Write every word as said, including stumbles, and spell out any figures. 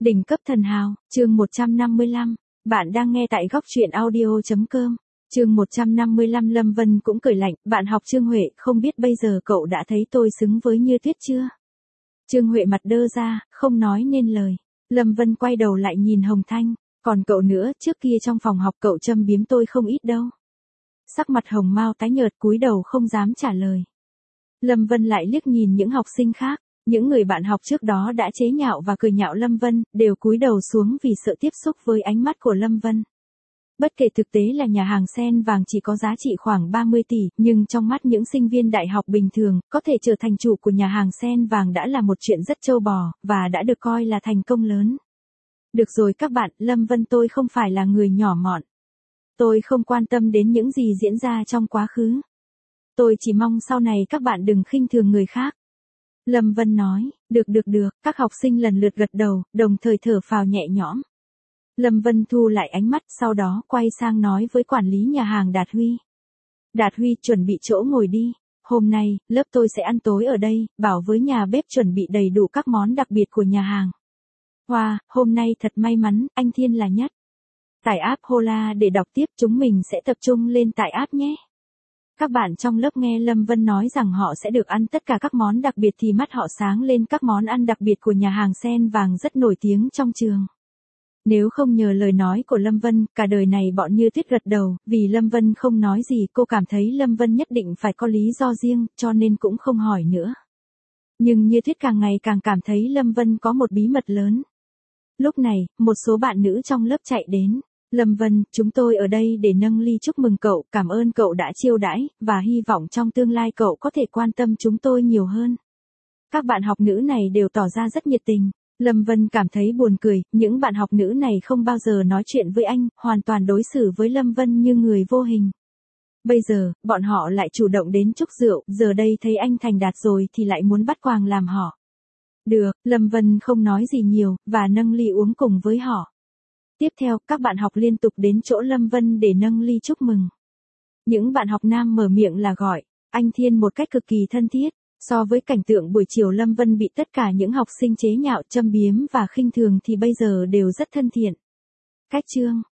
Đỉnh cấp thần hào, chương một trăm năm mươi lăm. Bạn đang nghe tại góc truyện audio.com. Chương một trăm năm mươi lăm. Lâm Vân cũng cười lạnh, bạn học Trương Huệ, không biết bây giờ cậu đã thấy tôi xứng với Như Tuyết chưa? Trương Huệ mặt đơ ra, không nói nên lời. Lâm Vân quay đầu lại nhìn Hồng Thanh, còn cậu nữa, trước kia trong phòng học cậu châm biếm tôi không ít đâu. Sắc mặt Hồng Mao tái nhợt cúi đầu không dám trả lời. Lâm Vân lại liếc nhìn những học sinh khác. Những người bạn học trước đó đã chế nhạo và cười nhạo Lâm Vân, đều cúi đầu xuống vì sợ tiếp xúc với ánh mắt của Lâm Vân. Bất kể thực tế là nhà hàng sen vàng chỉ có giá trị khoảng ba mươi tỷ, nhưng trong mắt những sinh viên đại học bình thường, có thể trở thành chủ của nhà hàng sen vàng đã là một chuyện rất trâu bò, và đã được coi là thành công lớn. Được rồi các bạn, Lâm Vân tôi không phải là người nhỏ mọn. Tôi không quan tâm đến những gì diễn ra trong quá khứ. Tôi chỉ mong sau này các bạn đừng khinh thường người khác. Lâm Vân nói, được được được, các học sinh lần lượt gật đầu, đồng thời thở phào nhẹ nhõm. Lâm Vân thu lại ánh mắt, sau đó quay sang nói với quản lý nhà hàng Đạt Huy. Đạt Huy, chuẩn bị chỗ ngồi đi, hôm nay, lớp tôi sẽ ăn tối ở đây, bảo với nhà bếp chuẩn bị đầy đủ các món đặc biệt của nhà hàng. Wow, hôm nay thật may mắn, anh Thiên là nhất. Tải app Hola để đọc tiếp, chúng mình sẽ tập trung lên tải app nhé. Các bạn trong lớp nghe Lâm Vân nói rằng họ sẽ được ăn tất cả các món đặc biệt thì mắt họ sáng lên, các món ăn đặc biệt của nhà hàng sen vàng rất nổi tiếng trong trường. Nếu không nhờ lời nói của Lâm Vân, cả đời này bọn Như Tuyết gật đầu, vì Lâm Vân không nói gì cô cảm thấy Lâm Vân nhất định phải có lý do riêng, cho nên cũng không hỏi nữa. Nhưng Như Tuyết càng ngày càng cảm thấy Lâm Vân có một bí mật lớn. Lúc này, một số bạn nữ trong lớp chạy đến. Lâm Vân, chúng tôi ở đây để nâng ly chúc mừng cậu, cảm ơn cậu đã chiêu đãi, và hy vọng trong tương lai cậu có thể quan tâm chúng tôi nhiều hơn. Các bạn học nữ này đều tỏ ra rất nhiệt tình. Lâm Vân cảm thấy buồn cười, những bạn học nữ này không bao giờ nói chuyện với anh, hoàn toàn đối xử với Lâm Vân như người vô hình. Bây giờ, bọn họ lại chủ động đến chúc rượu, giờ đây thấy anh thành đạt rồi thì lại muốn bắt quàng làm họ. Được, Lâm Vân không nói gì nhiều, và nâng ly uống cùng với họ. Tiếp theo, các bạn học liên tục đến chỗ Lâm Vân để nâng ly chúc mừng. Những bạn học nam mở miệng là gọi anh Thiên một cách cực kỳ thân thiết. So với cảnh tượng buổi chiều Lâm Vân bị tất cả những học sinh chế nhạo, châm biếm và khinh thường thì bây giờ đều rất thân thiện. Cách chương